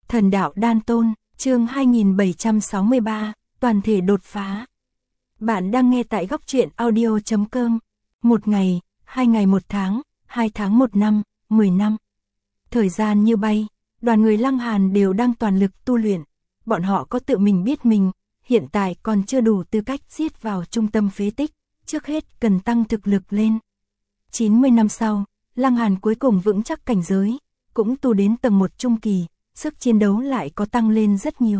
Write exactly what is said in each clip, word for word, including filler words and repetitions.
Thần đạo đan tôn, chương hai nghìn bảy trăm sáu mươi ba, toàn thể đột phá. Bạn đang nghe tại góc truyện audio chấm com. Một ngày, hai ngày một tháng, hai tháng một năm, mười năm. Thời gian như bay, đoàn người Lăng Hàn đều đang toàn lực tu luyện. Bọn họ có tự mình biết mình, hiện tại còn chưa đủ tư cách giết vào trung tâm phế tích, trước hết cần tăng thực lực lên. chín mươi năm sau, Lăng Hàn cuối cùng vững chắc cảnh giới, cũng tu đến tầng một trung kỳ, sức chiến đấu lại có tăng lên rất nhiều.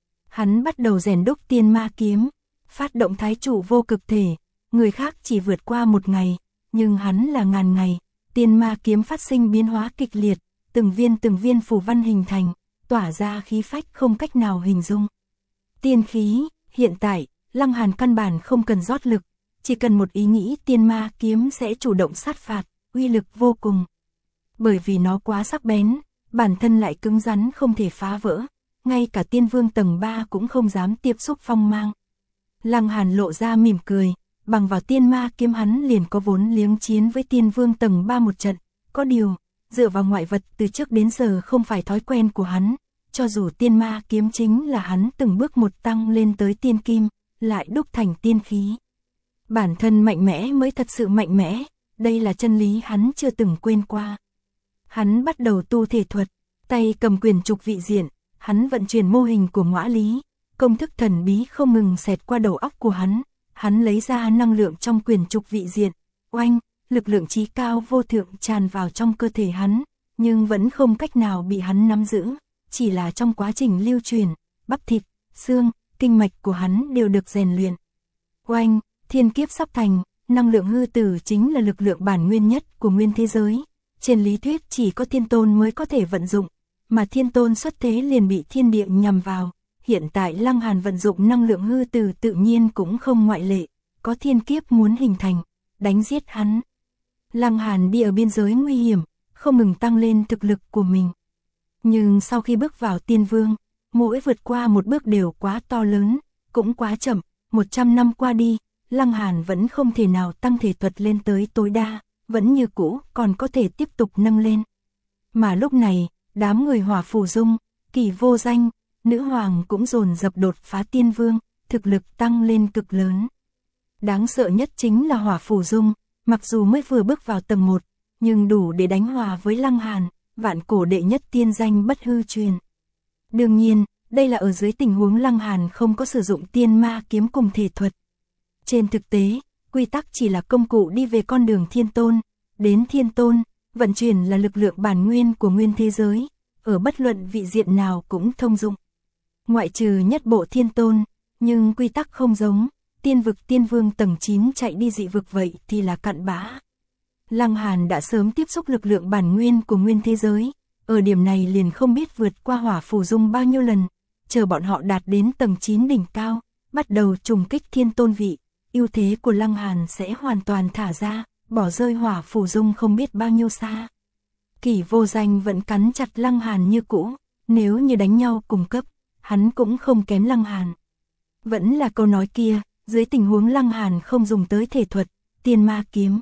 Hắn bắt đầu rèn đúc tiên ma kiếm, phát động thái trụ vô cực thể, người khác chỉ vượt qua một ngày, nhưng hắn là ngàn ngày. Tiên ma kiếm phát sinh biến hóa kịch liệt, từng viên từng viên phù văn hình thành, tỏa ra khí phách không cách nào hình dung. Tiên khí, hiện tại, Lăng Hàn căn bản không cần rót lực, chỉ cần một ý nghĩ tiên ma kiếm sẽ chủ động sát phạt, uy lực vô cùng. Bởi vì nó quá sắc bén, bản thân lại cứng rắn không thể phá vỡ, ngay cả tiên vương tầng ba cũng không dám tiếp xúc phong mang. Lăng Hàn lộ ra mỉm cười, bằng vào tiên ma kiếm hắn liền có vốn liếng chiến với tiên vương tầng ba một trận, có điều, dựa vào ngoại vật từ trước đến giờ không phải thói quen của hắn, cho dù tiên ma kiếm chính là hắn từng bước một tăng lên tới tiên kim, lại đúc thành tiên khí. Bản thân mạnh mẽ mới thật sự mạnh mẽ, đây là chân lý hắn chưa từng quên qua. Hắn bắt đầu tu thể thuật, tay cầm quyền trục vị diện, hắn vận chuyển mô hình của ngõa lý, công thức thần bí không ngừng xẹt qua đầu óc của hắn, hắn lấy ra năng lượng trong quyền trục vị diện, oanh, lực lượng chí cao vô thượng tràn vào trong cơ thể hắn, nhưng vẫn không cách nào bị hắn nắm giữ, chỉ là trong quá trình lưu truyền, bắp thịt, xương, kinh mạch của hắn đều được rèn luyện. Oanh, thiên kiếp sắp thành, năng lượng hư tử chính là lực lượng bản nguyên nhất của nguyên thế giới. Trên lý thuyết chỉ có thiên tôn mới có thể vận dụng, mà thiên tôn xuất thế liền bị thiên địa nhằm vào. Hiện tại Lăng Hàn vận dụng năng lượng hư tử tự nhiên cũng không ngoại lệ, có thiên kiếp muốn hình thành, đánh giết hắn. Lăng Hàn đi ở biên giới nguy hiểm, không ngừng tăng lên thực lực của mình. Nhưng sau khi bước vào tiên vương, mỗi vượt qua một bước đều quá to lớn, cũng quá chậm, một trăm năm qua đi, Lăng Hàn vẫn không thể nào tăng thể thuật lên tới tối đa, vẫn như cũ, còn có thể tiếp tục nâng lên. Mà lúc này, đám người Hỏa Phù Dung, Kỳ Vô Danh, Nữ Hoàng cũng dồn dập đột phá tiên vương, thực lực tăng lên cực lớn. Đáng sợ nhất chính là Hỏa Phù Dung, mặc dù mới vừa bước vào tầng một, nhưng đủ để đánh hòa với Lăng Hàn, vạn cổ đệ nhất tiên danh bất hư truyền. Đương nhiên, đây là ở dưới tình huống Lăng Hàn không có sử dụng tiên ma kiếm cùng thể thuật. Trên thực tế, quy tắc chỉ là công cụ đi về con đường thiên tôn, đến thiên tôn, vận chuyển là lực lượng bản nguyên của nguyên thế giới, ở bất luận vị diện nào cũng thông dụng. Ngoại trừ nhất bộ thiên tôn, nhưng quy tắc không giống, tiên vực tiên vương tầng chín chạy đi dị vực vậy thì là cặn bã. Lăng Hàn đã sớm tiếp xúc lực lượng bản nguyên của nguyên thế giới, ở điểm này liền không biết vượt qua Hỏa Phù Dung bao nhiêu lần, chờ bọn họ đạt đến tầng chín đỉnh cao, bắt đầu trùng kích thiên tôn vị. Ưu thế của Lăng Hàn sẽ hoàn toàn thả ra, bỏ rơi Hỏa Phù Dung không biết bao nhiêu xa. Kỳ Vô Danh vẫn cắn chặt Lăng Hàn như cũ, nếu như đánh nhau cùng cấp, hắn cũng không kém Lăng Hàn. Vẫn là câu nói kia, dưới tình huống Lăng Hàn không dùng tới thể thuật, tiên ma kiếm.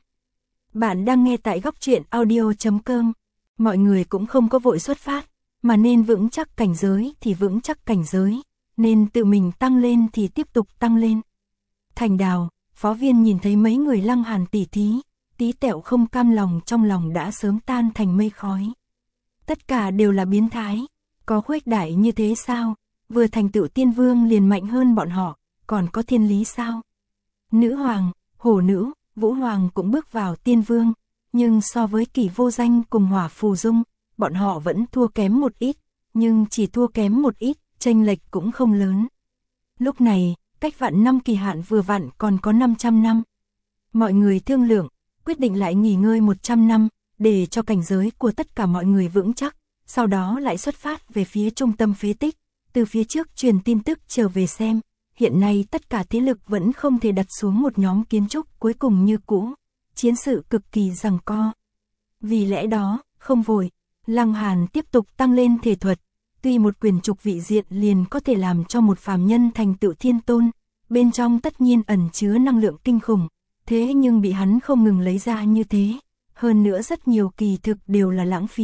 Bạn đang nghe tại góc truyện audio chấm com. Mọi người cũng không có vội xuất phát, mà nên vững chắc cảnh giới thì vững chắc cảnh giới, nên tự mình tăng lên thì tiếp tục tăng lên. Thành Đào, phó viên nhìn thấy mấy người Lăng Hàn tỉ thí, tí tẹo không cam lòng trong lòng đã sớm tan thành mây khói. Tất cả đều là biến thái, có khuếch đại như thế sao, vừa thành tựu tiên vương liền mạnh hơn bọn họ, còn có thiên lý sao? Nữ Hoàng, Hổ Nữ, Vũ Hoàng cũng bước vào tiên vương, nhưng so với Kỳ Vô Danh cùng Hỏa Phù Dung, bọn họ vẫn thua kém một ít, nhưng chỉ thua kém một ít, chênh lệch cũng không lớn. Lúc này, cách vạn năm kỳ hạn vừa vặn còn có năm trăm năm. Mọi người thương lượng, quyết định lại nghỉ ngơi một trăm năm, để cho cảnh giới của tất cả mọi người vững chắc, sau đó lại xuất phát về phía trung tâm phế tích, từ phía trước truyền tin tức trở về xem. Hiện nay tất cả thế lực vẫn không thể đặt xuống một nhóm kiến trúc cuối cùng như cũ, chiến sự cực kỳ giằng co. Vì lẽ đó, không vội, Lăng Hàn tiếp tục tăng lên thể thuật. Tuy một quyền trục vị diện liền có thể làm cho một phàm nhân thành tựu thiên tôn, bên trong tất nhiên ẩn chứa năng lượng kinh khủng, thế nhưng bị hắn không ngừng lấy ra như thế, hơn nữa rất nhiều kỳ thực đều là lãng phí,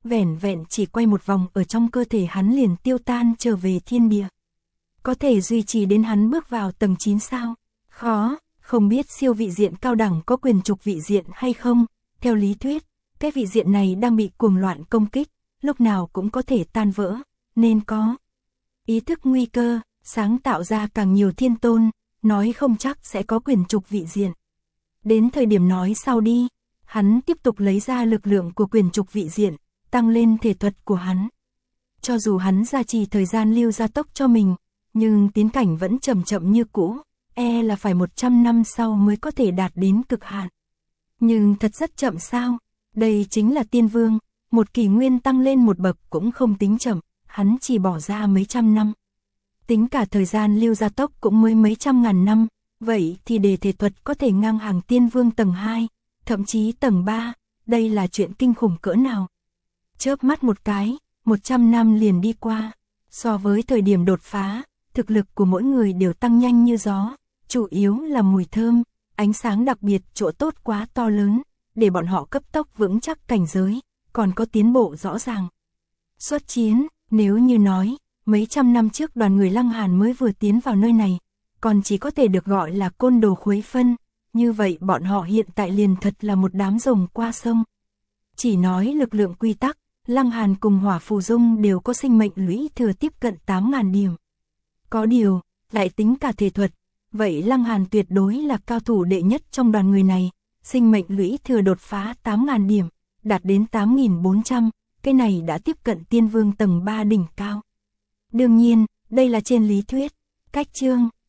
vẻn vẹn chỉ quay một vòng ở trong cơ thể hắn liền tiêu tan trở về thiên địa. Có thể duy trì đến hắn bước vào tầng chín sao? Khó, không biết siêu vị diện cao đẳng có quyền trục vị diện hay không, theo lý thuyết, cái vị diện này đang bị cuồng loạn công kích, lúc nào cũng có thể tan vỡ, nên có ý thức nguy cơ, sáng tạo ra càng nhiều thiên tôn, nói không chắc sẽ có quyền trục vị diện. Đến thời điểm nói sau đi, hắn tiếp tục lấy ra lực lượng của quyền trục vị diện, tăng lên thể thuật của hắn. Cho dù hắn gia trì thời gian lưu gia tốc cho mình, nhưng tiến cảnh vẫn chậm chậm như cũ, e là phải một trăm năm sau mới có thể đạt đến cực hạn. Nhưng thật rất chậm sao, đây chính là tiên vương, một kỷ nguyên tăng lên một bậc cũng không tính chậm, hắn chỉ bỏ ra mấy trăm năm. Tính cả thời gian lưu gia tốc cũng mới mấy trăm ngàn năm, vậy thì để thể thuật có thể ngang hàng tiên vương tầng hai, thậm chí tầng ba, đây là chuyện kinh khủng cỡ nào. Chớp mắt một cái, một trăm năm liền đi qua, so với thời điểm đột phá, thực lực của mỗi người đều tăng nhanh như gió, chủ yếu là mùi thơm, ánh sáng đặc biệt chỗ tốt quá to lớn, để bọn họ cấp tốc vững chắc cảnh giới, còn có tiến bộ rõ ràng. Xuất chiến, nếu như nói, mấy trăm năm trước đoàn người Lăng Hàn mới vừa tiến vào nơi này, còn chỉ có thể được gọi là côn đồ khuấy phân, như vậy bọn họ hiện tại liền thật là một đám rồng qua sông. Chỉ nói lực lượng quy tắc, Lăng Hàn cùng Hỏa Phù Dung đều có sinh mệnh lũy thừa tiếp cận tám nghìn điểm. Có điều, lại tính cả thể thuật, vậy Lăng Hàn tuyệt đối là cao thủ đệ nhất trong đoàn người này, sinh mệnh lũy thừa đột phá tám nghìn điểm, đạt đến tám nghìn bốn trăm, cái này đã tiếp cận tiên vương tầng ba đỉnh cao. Đương nhiên, đây là trên lý thuyết, cách chương